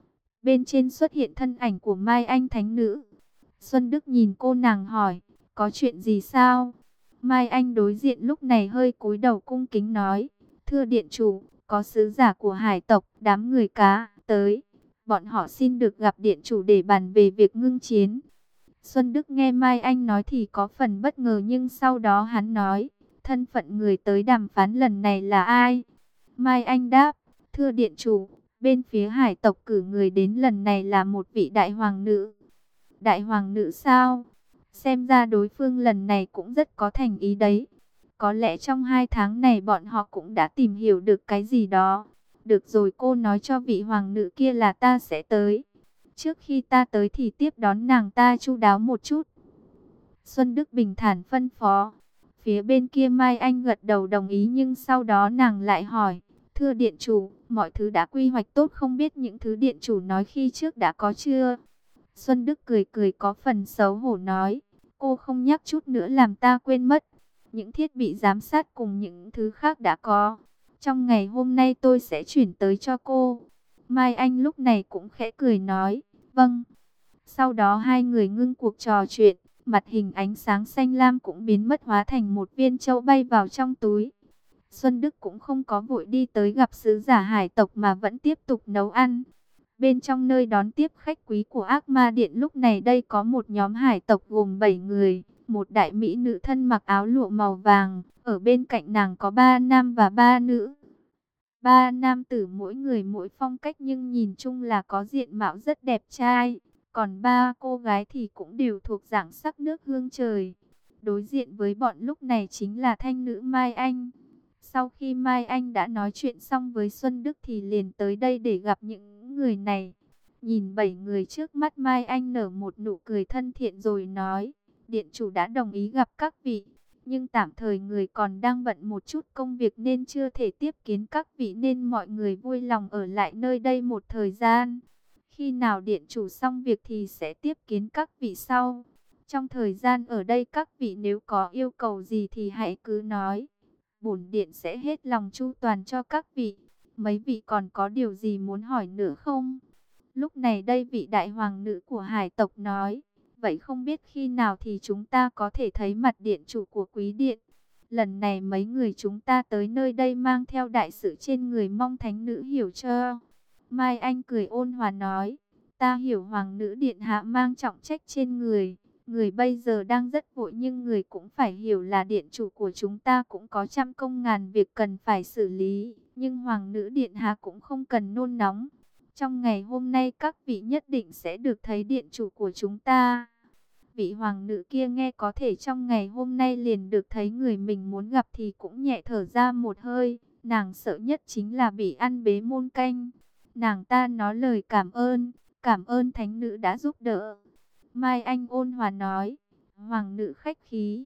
Bên trên xuất hiện thân ảnh của Mai Anh Thánh Nữ. Xuân Đức nhìn cô nàng hỏi, có chuyện gì sao? Mai Anh đối diện lúc này hơi cúi đầu cung kính nói, thưa điện chủ, có sứ giả của hải tộc, đám người cá, tới. Bọn họ xin được gặp điện chủ để bàn về việc ngưng chiến. Xuân Đức nghe Mai Anh nói thì có phần bất ngờ nhưng sau đó hắn nói, thân phận người tới đàm phán lần này là ai? Mai Anh đáp, thưa điện chủ, bên phía hải tộc cử người đến lần này là một vị đại hoàng nữ. Đại hoàng nữ sao? Xem ra đối phương lần này cũng rất có thành ý đấy. Có lẽ trong hai tháng này bọn họ cũng đã tìm hiểu được cái gì đó. Được rồi, cô nói cho vị hoàng nữ kia là ta sẽ tới. Trước khi ta tới thì tiếp đón nàng ta chu đáo một chút. Xuân Đức bình thản phân phó. Phía bên kia Mai Anh gật đầu đồng ý nhưng sau đó nàng lại hỏi, thưa điện chủ, mọi thứ đã quy hoạch tốt không biết những thứ điện chủ nói khi trước đã có chưa? Xuân Đức cười cười có phần xấu hổ nói, cô không nhắc chút nữa làm ta quên mất. Những thiết bị giám sát cùng những thứ khác đã có. Trong ngày hôm nay tôi sẽ chuyển tới cho cô. Mai Anh lúc này cũng khẽ cười nói, vâng. Sau đó hai người ngưng cuộc trò chuyện, mặt hình ánh sáng xanh lam cũng biến mất hóa thành một viên châu bay vào trong túi. Xuân Đức cũng không có vội đi tới gặp sứ giả hải tộc mà vẫn tiếp tục nấu ăn. Bên trong nơi đón tiếp khách quý của ác ma điện lúc này đây có một nhóm hải tộc gồm bảy người. Một đại mỹ nữ thân mặc áo lụa màu vàng, ở bên cạnh nàng có ba nam và ba nữ. Ba nam tử mỗi người mỗi phong cách nhưng nhìn chung là có diện mạo rất đẹp trai. Còn ba cô gái thì cũng đều thuộc dạng sắc nước hương trời. Đối diện với bọn lúc này chính là thanh nữ Mai Anh. Sau khi Mai Anh đã nói chuyện xong với Xuân Đức thì liền tới đây để gặp những người này. Nhìn bảy người trước mắt, Mai Anh nở một nụ cười thân thiện rồi nói, điện chủ đã đồng ý gặp các vị, nhưng tạm thời người còn đang bận một chút công việc nên chưa thể tiếp kiến các vị, nên mọi người vui lòng ở lại nơi đây một thời gian. Khi nào điện chủ xong việc thì sẽ tiếp kiến các vị sau. Trong thời gian ở đây các vị nếu có yêu cầu gì thì hãy cứ nói. Bổn điện sẽ hết lòng chu toàn cho các vị. Mấy vị còn có điều gì muốn hỏi nữa không? Lúc này đây vị đại hoàng nữ của hải tộc nói, vậy không biết khi nào thì chúng ta có thể thấy mặt điện chủ của quý điện? Lần này mấy người chúng ta tới nơi đây mang theo đại sự trên người, mong thánh nữ hiểu cho. Mai Anh cười ôn hòa nói, ta hiểu hoàng nữ điện hạ mang trọng trách trên người. Người bây giờ đang rất vội nhưng người cũng phải hiểu là điện chủ của chúng ta cũng có trăm công ngàn việc cần phải xử lý. Nhưng hoàng nữ điện hạ cũng không cần nôn nóng. Trong ngày hôm nay các vị nhất định sẽ được thấy điện chủ của chúng ta. Vị hoàng nữ kia nghe có thể trong ngày hôm nay liền được thấy người mình muốn gặp thì cũng nhẹ thở ra một hơi. Nàng sợ nhất chính là bị ăn bế môn canh. Nàng ta nói lời cảm ơn, cảm ơn thánh nữ đã giúp đỡ. Mai Anh ôn hòa nói, hoàng nữ khách khí.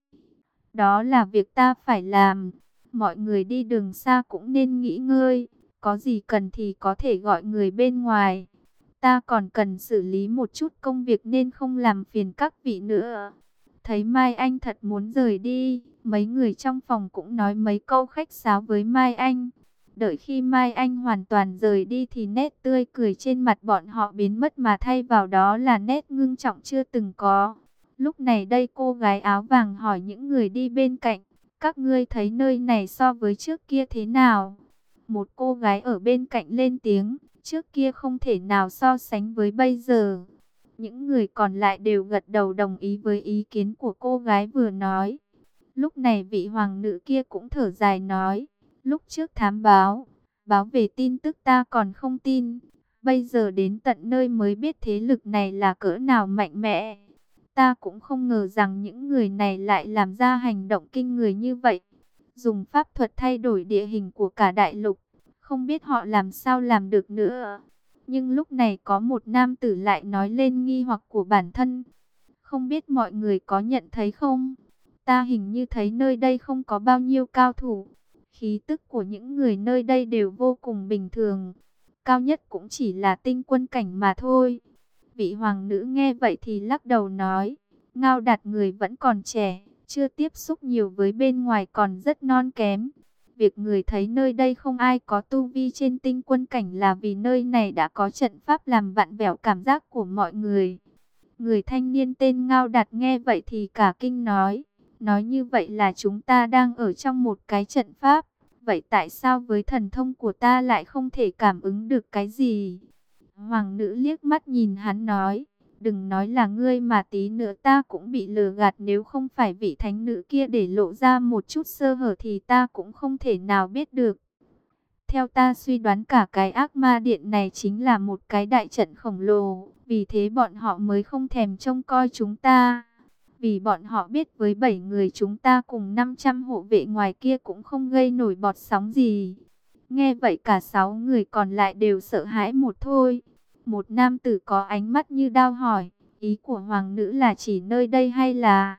Đó là việc ta phải làm. Mọi người đi đường xa cũng nên nghỉ ngơi. Có gì cần thì có thể gọi người bên ngoài. Ta còn cần xử lý một chút công việc nên không làm phiền các vị nữa. Thấy Mai Anh thật muốn rời đi, mấy người trong phòng cũng nói mấy câu khách sáo với Mai Anh. Đợi khi Mai Anh hoàn toàn rời đi thì nét tươi cười trên mặt bọn họ biến mất mà thay vào đó là nét ngưng trọng chưa từng có. Lúc này đây cô gái áo vàng hỏi những người đi bên cạnh, các ngươi thấy nơi này so với trước kia thế nào? Một cô gái ở bên cạnh lên tiếng, trước kia không thể nào so sánh với bây giờ. Những người còn lại đều gật đầu đồng ý với ý kiến của cô gái vừa nói. Lúc này vị hoàng nữ kia cũng thở dài nói, lúc trước thám báo, báo về tin tức ta còn không tin. Bây giờ đến tận nơi mới biết thế lực này là cỡ nào mạnh mẽ. Ta cũng không ngờ rằng những người này lại làm ra hành động kinh người như vậy. Dùng pháp thuật thay đổi địa hình của cả đại lục. Không biết họ làm sao làm được nữa. Nhưng lúc này có một nam tử lại nói lên nghi hoặc của bản thân. Không biết mọi người có nhận thấy không? Ta hình như thấy nơi đây không có bao nhiêu cao thủ. Khí tức của những người nơi đây đều vô cùng bình thường. Cao nhất cũng chỉ là tinh quân cảnh mà thôi. Vị hoàng nữ nghe vậy thì lắc đầu nói, Ngao Đạt người vẫn còn trẻ, chưa tiếp xúc nhiều với bên ngoài còn rất non kém. Việc người thấy nơi đây không ai có tu vi trên tinh quân cảnh là vì nơi này đã có trận pháp làm vặn vẹo cảm giác của mọi người. Người thanh niên tên Ngao Đạt nghe vậy thì cả kinh nói, nói như vậy là chúng ta đang ở trong một cái trận pháp. Vậy tại sao với thần thông của ta lại không thể cảm ứng được cái gì? Hoàng nữ liếc mắt nhìn hắn nói, đừng nói là ngươi mà tí nữa ta cũng bị lừa gạt, nếu không phải vị thánh nữ kia để lộ ra một chút sơ hở thì ta cũng không thể nào biết được. Theo ta suy đoán cả cái ác ma điện này chính là một cái đại trận khổng lồ, vì thế bọn họ mới không thèm trông coi chúng ta. Vì bọn họ biết với bảy người chúng ta cùng năm trăm hộ vệ ngoài kia cũng không gây nổi bọt sóng gì. Nghe vậy cả sáu người còn lại đều sợ hãi một thôi. Một nam tử có ánh mắt như đao hỏi, ý của hoàng nữ là chỉ nơi đây hay là...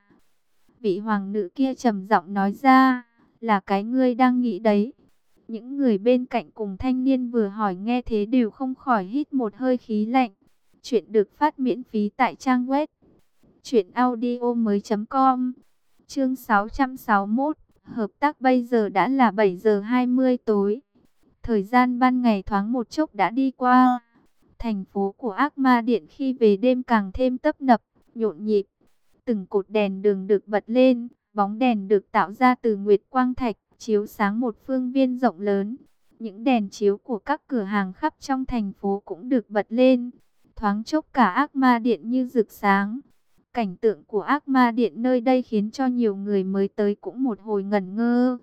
Vị hoàng nữ kia trầm giọng nói ra, là cái ngươi đang nghĩ đấy. Những người bên cạnh cùng thanh niên vừa hỏi nghe thế đều không khỏi hít một hơi khí lạnh. Chuyện được phát miễn phí tại trang web truyện audio mới chấm com. Chương sáu trăm sáu mươi mốt, hợp tác. Bây giờ đã là bảy giờ hai mươi tối. Thời gian ban ngày thoáng một chốc đã đi qua. Thành phố của ác ma điện khi về đêm càng thêm tấp nập, nhộn nhịp. Từng cột đèn đường được bật lên, bóng đèn được tạo ra từ nguyệt quang thạch, chiếu sáng một phương viên rộng lớn. Những đèn chiếu của các cửa hàng khắp trong thành phố cũng được bật lên. Thoáng chốc cả ác ma điện như rực sáng. Cảnh tượng của ác ma điện nơi đây khiến cho nhiều người mới tới cũng một hồi ngẩn ngơ.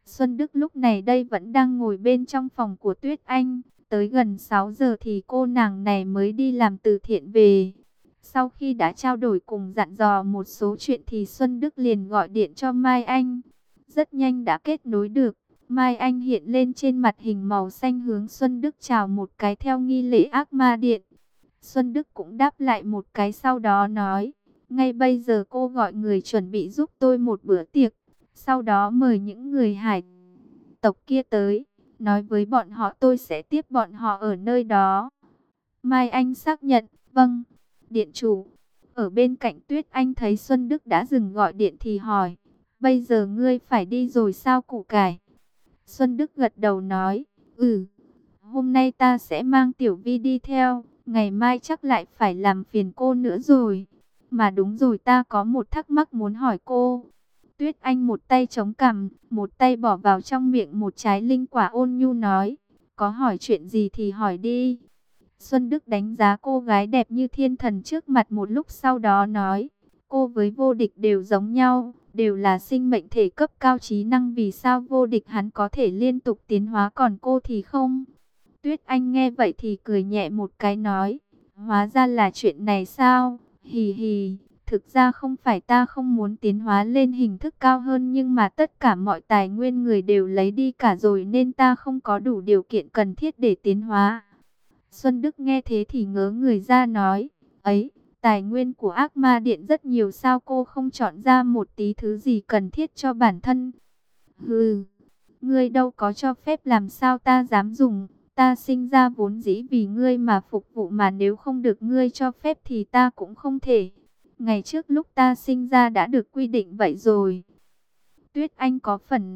Xuân Đức lúc này đây vẫn đang ngồi bên trong phòng của Tuyết Anh. Tới gần sáu giờ thì cô nàng này mới đi làm từ thiện về. Sau khi đã trao đổi cùng dặn dò một số chuyện thì Xuân Đức liền gọi điện cho Mai Anh. Rất nhanh đã kết nối được. Mai Anh hiện lên trên mặt hình màu xanh hướng Xuân Đức chào một cái theo nghi lễ ác ma điện. Xuân Đức cũng đáp lại một cái, sau đó nói, ngay bây giờ cô gọi người chuẩn bị giúp tôi một bữa tiệc. Sau đó mời những người hải tộc kia tới, nói với bọn họ tôi sẽ tiếp bọn họ ở nơi đó. Mai Anh xác nhận, vâng, điện chủ. Ở bên cạnh Tuyết Anh thấy Xuân Đức đã dừng gọi điện thì hỏi, bây giờ ngươi phải đi rồi sao củ cải? Xuân Đức gật đầu nói, ừ, hôm nay ta sẽ mang Tiểu Vi đi theo, ngày mai chắc lại phải làm phiền cô nữa rồi. Mà đúng rồi, ta có một thắc mắc muốn hỏi cô. Tuyết Anh một tay chống cằm, một tay bỏ vào trong miệng một trái linh quả, ôn nhu nói, có hỏi chuyện gì thì hỏi đi. Xuân Đức đánh giá cô gái đẹp như thiên thần trước mặt một lúc, sau đó nói, cô với Vô Địch đều giống nhau, đều là sinh mệnh thể cấp cao trí năng, vì sao Vô Địch hắn có thể liên tục tiến hóa còn cô thì không? Tuyết Anh nghe vậy thì cười nhẹ một cái nói, hóa ra là chuyện này sao, hì hì. Thực ra không phải ta không muốn tiến hóa lên hình thức cao hơn, nhưng mà tất cả mọi tài nguyên người đều lấy đi cả rồi nên ta không có đủ điều kiện cần thiết để tiến hóa. Xuân Đức nghe thế thì ngớ người ra nói, ấy, tài nguyên của ác ma điện rất nhiều, sao cô không chọn ra một tí thứ gì cần thiết cho bản thân? Hừ, ngươi đâu có cho phép, làm sao ta dám dùng, ta sinh ra vốn dĩ vì ngươi mà phục vụ, mà nếu không được ngươi cho phép thì ta cũng không thể. Ngày trước lúc ta sinh ra đã được quy định vậy rồi. Tuyết Anh có phần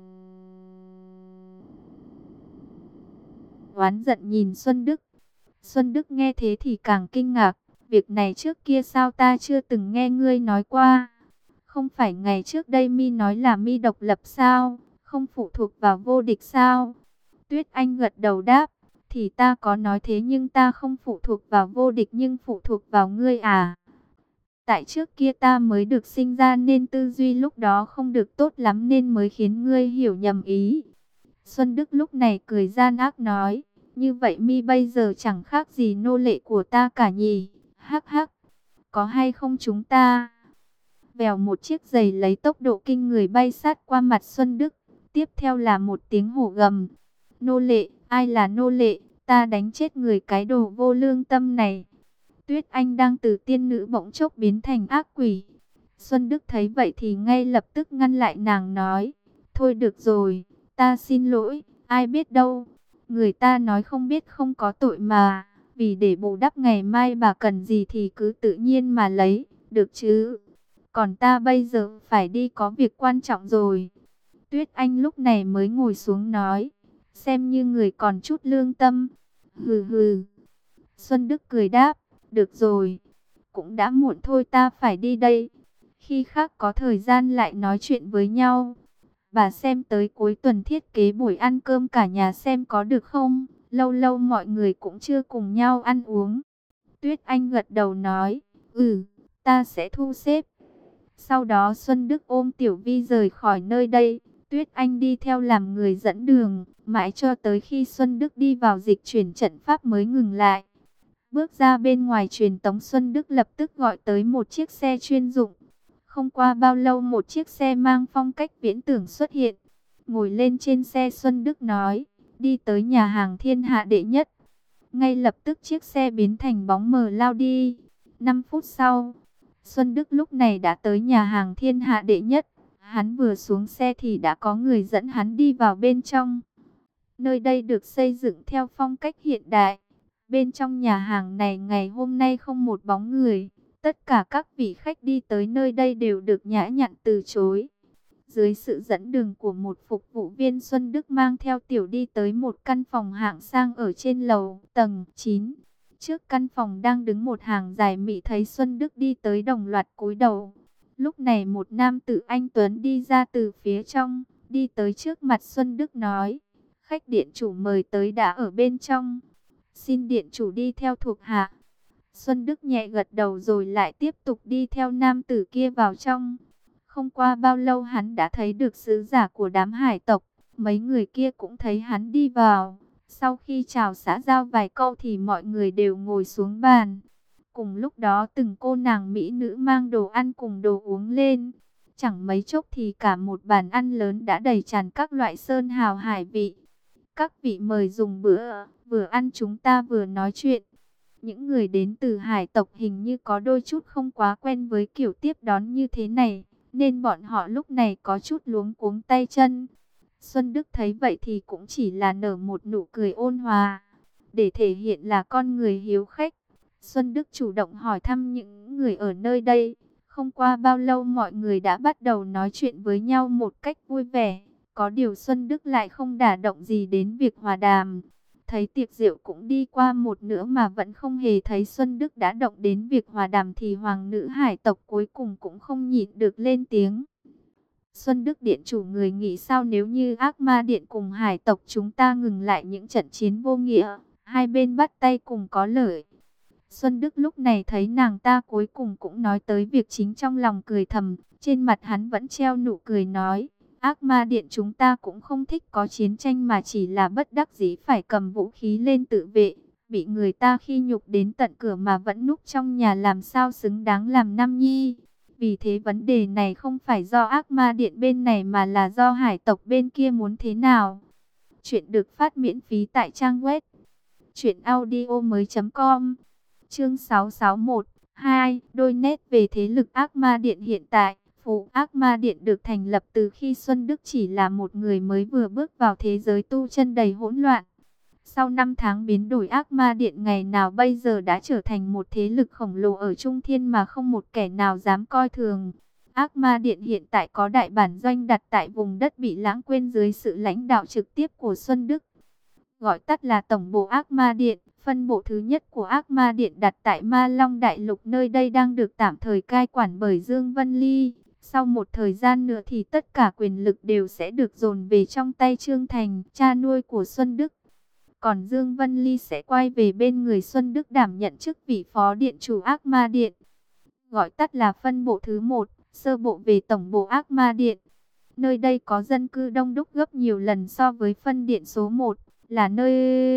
oán giận nhìn Xuân Đức. Xuân Đức nghe thế thì càng kinh ngạc. Việc này trước kia sao ta chưa từng nghe ngươi nói qua? Không phải ngày trước đây mi nói là mi độc lập sao? Không phụ thuộc vào Vô Địch sao? Tuyết Anh gật đầu đáp. Thì ta có nói thế, nhưng ta không phụ thuộc vào Vô Địch nhưng phụ thuộc vào ngươi à? Tại trước kia ta mới được sinh ra nên tư duy lúc đó không được tốt lắm nên mới khiến ngươi hiểu nhầm ý. Xuân Đức lúc này cười gian ác nói, như vậy mi bây giờ chẳng khác gì nô lệ của ta cả nhỉ? Hắc hắc, có hay không chúng ta? Vèo, một chiếc giày lấy tốc độ kinh người bay sát qua mặt Xuân Đức. Tiếp theo là một tiếng hổ gầm. Nô lệ, ai là nô lệ? Ta đánh chết người cái đồ vô lương tâm này. Tuyết Anh đang từ tiên nữ bỗng chốc biến thành ác quỷ. Xuân Đức thấy vậy thì ngay lập tức ngăn lại nàng nói, thôi được rồi, ta xin lỗi, ai biết đâu. Người ta nói không biết không có tội mà, vì để bù đắp ngày mai bà cần gì thì cứ tự nhiên mà lấy, được chứ. Còn ta bây giờ phải đi có việc quan trọng rồi. Tuyết Anh lúc này mới ngồi xuống nói, xem như người còn chút lương tâm. Hừ hừ. Xuân Đức cười đáp, được rồi, cũng đã muộn thôi, ta phải đi đây. Khi khác có thời gian lại nói chuyện với nhau. Bà xem tới cuối tuần thiết kế buổi ăn cơm cả nhà xem có được không? Lâu lâu mọi người cũng chưa cùng nhau ăn uống. Tuyết Anh gật đầu nói, ừ, ta sẽ thu xếp. Sau đó Xuân Đức ôm Tiểu Vi rời khỏi nơi đây. Tuyết Anh đi theo làm người dẫn đường, mãi cho tới khi Xuân Đức đi vào dịch chuyển trận pháp mới ngừng lại. Bước ra bên ngoài truyền tống, Xuân Đức lập tức gọi tới một chiếc xe chuyên dụng. Không qua bao lâu một chiếc xe mang phong cách viễn tưởng xuất hiện. Ngồi lên trên xe, Xuân Đức nói, đi tới nhà hàng thiên hạ đệ nhất. Ngay lập tức chiếc xe biến thành bóng mờ lao đi. năm phút sau, Xuân Đức lúc này đã tới nhà hàng thiên hạ đệ nhất. Hắn vừa xuống xe thì đã có người dẫn hắn đi vào bên trong. Nơi đây được xây dựng theo phong cách hiện đại. Bên trong nhà hàng này ngày hôm nay không một bóng người. Tất cả các vị khách đi tới nơi đây đều được nhã nhặn từ chối. Dưới sự dẫn đường của một phục vụ viên, Xuân Đức mang theo Tiểu đi tới một căn phòng hạng sang ở trên lầu tầng chín. Trước căn phòng đang đứng một hàng dài mỹ, thấy Xuân Đức đi tới đồng loạt cúi đầu. Lúc này một nam tử anh tuấn đi ra từ phía trong, đi tới trước mặt Xuân Đức nói, khách điện chủ mời tới đã ở bên trong, xin điện chủ đi theo thuộc hạ. Xuân Đức nhẹ gật đầu rồi lại tiếp tục đi theo nam tử kia vào trong. Không qua bao lâu hắn đã thấy được sứ giả của đám hải tộc. Mấy người kia cũng thấy hắn đi vào. Sau khi chào xã giao vài câu thì mọi người đều ngồi xuống bàn. Cùng lúc đó từng cô nàng mỹ nữ mang đồ ăn cùng đồ uống lên. Chẳng mấy chốc thì cả một bàn ăn lớn đã đầy tràn các loại sơn hào hải vị. Các vị mời dùng bữa, vừa ăn chúng ta vừa nói chuyện. Những người đến từ hải tộc hình như có đôi chút không quá quen với kiểu tiếp đón như thế này, nên bọn họ lúc này có chút luống cuống tay chân. Xuân Đức thấy vậy thì cũng chỉ là nở một nụ cười ôn hòa. Để thể hiện là con người hiếu khách, Xuân Đức chủ động hỏi thăm những người ở nơi đây. Không qua bao lâu mọi người đã bắt đầu nói chuyện với nhau một cách vui vẻ. Có điều Xuân Đức lại không đả động gì đến việc hòa đàm. Thấy tiệc rượu cũng đi qua một nửa mà vẫn không hề thấy Xuân Đức đã động đến việc hòa đàm thì hoàng nữ hải tộc cuối cùng cũng không nhịn được lên tiếng. Xuân Đức điện chủ, người nghĩ sao nếu như Ác Ma Điện cùng hải tộc chúng ta ngừng lại những trận chiến vô nghĩa, hai bên bắt tay cùng có lợi. Xuân Đức lúc này thấy nàng ta cuối cùng cũng nói tới việc chính trong lòng, cười thầm, trên mặt hắn vẫn treo nụ cười nói, Ác Ma Điện chúng ta cũng không thích có chiến tranh mà chỉ là bất đắc dĩ phải cầm vũ khí lên tự vệ, bị người ta khi nhục đến tận cửa mà vẫn núp trong nhà làm sao xứng đáng làm nam nhi. Vì thế vấn đề này không phải do Ác Ma Điện bên này mà là do hải tộc bên kia muốn thế nào. Chuyện được phát miễn phí tại trang web truyện audio mới chấm com. Chương sáu sáu một hai, đôi nét về thế lực Ác Ma Điện hiện tại. Phụ Ác Ma Điện được thành lập từ khi Xuân Đức chỉ là một người mới vừa bước vào thế giới tu chân đầy hỗn loạn. Sau năm tháng biến đổi, Ác Ma Điện ngày nào bây giờ đã trở thành một thế lực khổng lồ ở Trung Thiên mà không một kẻ nào dám coi thường. Ác Ma Điện hiện tại có đại bản doanh đặt tại vùng đất bị lãng quên dưới sự lãnh đạo trực tiếp của Xuân Đức. Gọi tắt là Tổng bộ Ác Ma Điện. Phân bộ thứ nhất của Ác Ma Điện đặt tại Ma Long Đại Lục, nơi đây đang được tạm thời cai quản bởi Dương Vân Ly. Sau một thời gian nữa thì tất cả quyền lực đều sẽ được dồn về trong tay Trương Thành, cha nuôi của Xuân Đức. Còn Dương Vân Ly sẽ quay về bên người Xuân Đức đảm nhận chức vị phó điện chủ Ác Ma Điện. Gọi tắt là phân bộ thứ một, sơ bộ về tổng bộ Ác Ma Điện. Nơi đây có dân cư đông đúc gấp nhiều lần so với phân điện số một, là nơi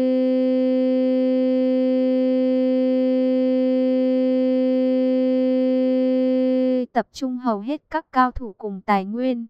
tập trung hầu hết các cao thủ cùng tài nguyên.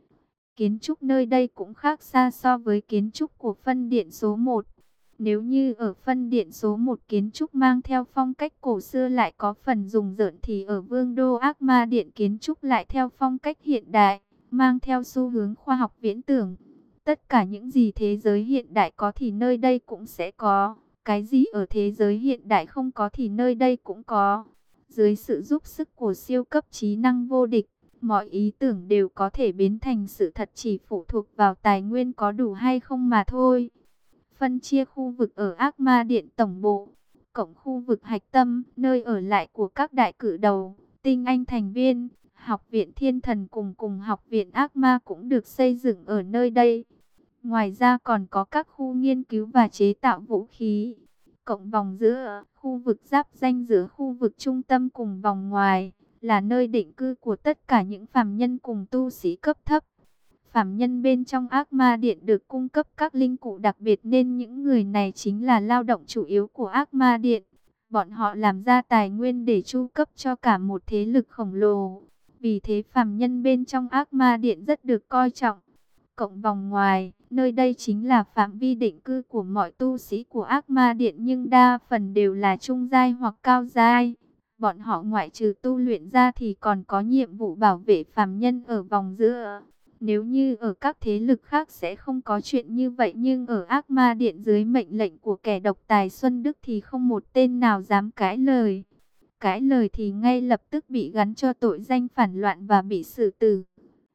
Kiến trúc nơi đây cũng khác xa so với kiến trúc của phân điện số một. Nếu như ở phân điện số một kiến trúc mang theo phong cách cổ xưa lại có phần rùng rợn, thì ở Vương đô Ác Ma Điện kiến trúc lại theo phong cách hiện đại, mang theo xu hướng khoa học viễn tưởng. Tất cả những gì thế giới hiện đại có thì nơi đây cũng sẽ có. Cái gì ở thế giới hiện đại không có thì nơi đây cũng có. Dưới sự giúp sức của siêu cấp trí năng vô địch, mọi ý tưởng đều có thể biến thành sự thật, chỉ phụ thuộc vào tài nguyên có đủ hay không mà thôi. Phân chia khu vực ở Ác Ma Điện tổng bộ, cộng khu vực hạch tâm, nơi ở lại của các đại cử đầu, tinh anh thành viên. Học viện Thiên Thần cùng cùng Học viện Ác Ma cũng được xây dựng ở nơi đây. Ngoài ra còn có các khu nghiên cứu và chế tạo vũ khí. Cộng vòng giữa, khu vực giáp ranh giữa khu vực trung tâm cùng vòng ngoài, là nơi định cư của tất cả những phàm nhân cùng tu sĩ cấp thấp. Phàm nhân bên trong Ác Ma Điện được cung cấp các linh cụ đặc biệt, nên những người này chính là lao động chủ yếu của Ác Ma Điện. Bọn họ làm ra tài nguyên để chu cấp cho cả một thế lực khổng lồ. Vì thế phàm nhân bên trong Ác Ma Điện rất được coi trọng. Cộng vòng ngoài, nơi đây chính là phạm vi định cư của mọi tu sĩ của Ác Ma Điện, nhưng đa phần đều là trung giai hoặc cao giai. Bọn họ ngoại trừ tu luyện ra thì còn có nhiệm vụ bảo vệ phàm nhân ở vòng giữa. Nếu như ở các thế lực khác sẽ không có chuyện như vậy, nhưng ở Ác Ma Điện dưới mệnh lệnh của kẻ độc tài Xuân Đức thì không một tên nào dám cãi lời. Cãi lời thì ngay lập tức bị gắn cho tội danh phản loạn và bị xử tử.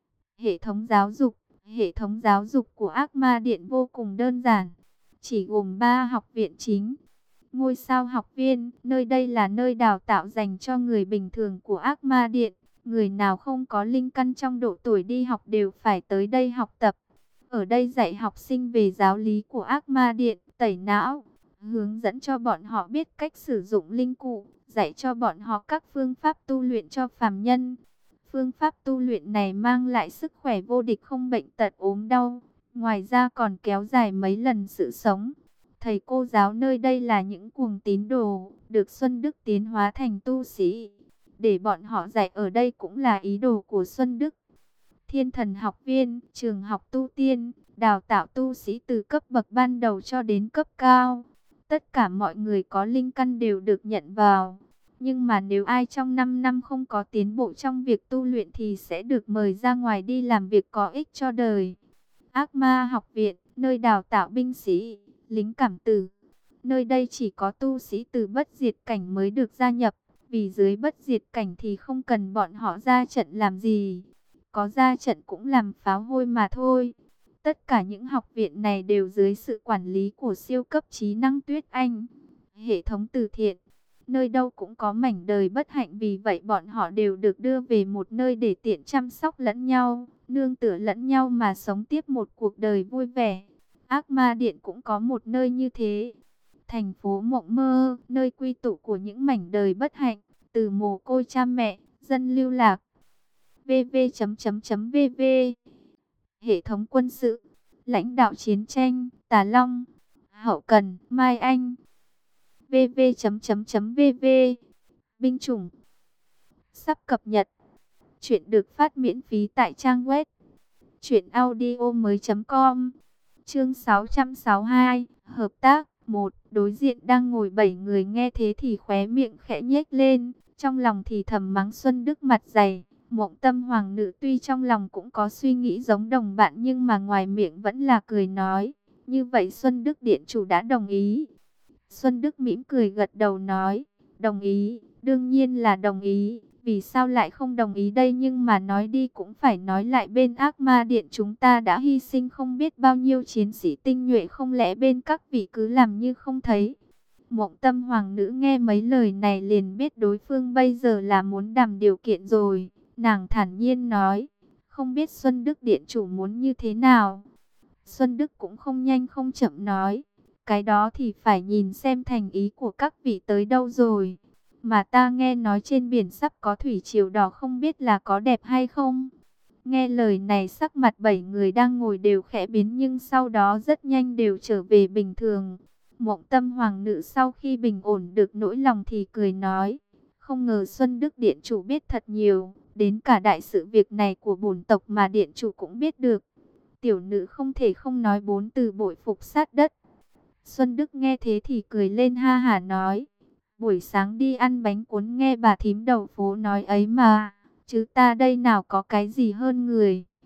Hệ thống giáo dục. Hệ thống giáo dục của Ác Ma Điện vô cùng đơn giản, chỉ gồm ba học viện chính. Ngôi sao học viên, nơi đây là nơi đào tạo dành cho người bình thường của Ác Ma Điện. Người nào không có linh căn trong độ tuổi đi học đều phải tới đây học tập. Ở đây dạy học sinh về giáo lý của Ác Ma Điện, tẩy não, hướng dẫn cho bọn họ biết cách sử dụng linh cụ, dạy cho bọn họ các phương pháp tu luyện cho phàm nhân. Phương pháp tu luyện này mang lại sức khỏe vô địch, không bệnh tật ốm đau, ngoài ra còn kéo dài mấy lần sự sống. Thầy cô giáo nơi đây là những cuồng tín đồ, được Xuân Đức tiến hóa thành tu sĩ. Để bọn họ dạy ở đây cũng là ý đồ của Xuân Đức. Thiên Thần học viên, trường học tu tiên, đào tạo tu sĩ từ cấp bậc ban đầu cho đến cấp cao. Tất cả mọi người có linh căn đều được nhận vào. Nhưng mà nếu ai trong năm năm không có tiến bộ trong việc tu luyện thì sẽ được mời ra ngoài đi làm việc có ích cho đời. Ác Ma học viện, nơi đào tạo binh sĩ, lính cảm tử. Nơi đây chỉ có tu sĩ từ bất diệt cảnh mới được gia nhập. Vì dưới bất diệt cảnh thì không cần bọn họ ra trận làm gì. Có ra trận cũng làm pháo hôi mà thôi. Tất cả những học viện này đều dưới sự quản lý của siêu cấp trí năng Tuyết Anh. Hệ thống từ thiện, nơi đâu cũng có mảnh đời bất hạnh, vì vậy bọn họ đều được đưa về một nơi để tiện chăm sóc lẫn nhau, nương tựa lẫn nhau mà sống tiếp một cuộc đời vui vẻ. Ác Ma Điện cũng có một nơi như thế. Thành phố mộng mơ, nơi quy tụ của những mảnh đời bất hạnh, từ mồ côi cha mẹ, dân lưu lạc. vv.vv Hệ thống quân sự, lãnh đạo chiến tranh, Tà Long, hậu cần, Mai Anh. vv.vv Binh chủng. Sắp cập nhật. Chuyện được phát miễn phí tại trang web truyệnaudiomoi.com. Chương sáu trăm sáu mươi hai, hợp tác. Một, đối diện đang ngồi bảy người nghe thế thì khóe miệng khẽ nhếch lên, trong lòng thì thầm mắng Xuân Đức mặt dày. Mộng Tâm Hoàng nữ tuy trong lòng cũng có suy nghĩ giống đồng bạn, nhưng mà ngoài miệng vẫn là cười nói, như vậy Xuân Đức điện chủ đã đồng ý. Xuân Đức mỉm cười gật đầu nói, đồng ý, đương nhiên là đồng ý, vì sao lại không đồng ý đây, nhưng mà nói đi cũng phải nói lại, bên Ác Ma Điện chúng ta đã hy sinh không biết bao nhiêu chiến sĩ tinh nhuệ, không lẽ bên các vị cứ làm như không thấy. Mộng Tâm Hoàng nữ nghe mấy lời này liền biết đối phương bây giờ là muốn đàm điều kiện rồi. Nàng thản nhiên nói, không biết Xuân Đức điện chủ muốn như thế nào. Xuân Đức cũng không nhanh không chậm nói, cái đó thì phải nhìn xem thành ý của các vị tới đâu rồi. Mà ta nghe nói trên biển sắp có thủy triều đỏ, không biết là có đẹp hay không. Nghe lời này sắc mặt bảy người đang ngồi đều khẽ biến, nhưng sau đó rất nhanh đều trở về bình thường. Mộng Tâm Hoàng nữ sau khi bình ổn được nỗi lòng thì cười nói, không ngờ Xuân Đức điện chủ biết thật nhiều, đến cả đại sự việc này của bổn tộc mà điện chủ cũng biết được. Tiểu nữ không thể không nói bốn từ bội phục sát đất. Xuân Đức nghe thế thì cười lên ha hả nói, buổi sáng đi ăn bánh cuốn nghe bà thím đầu phố nói ấy mà, chứ ta đây nào có cái gì hơn người.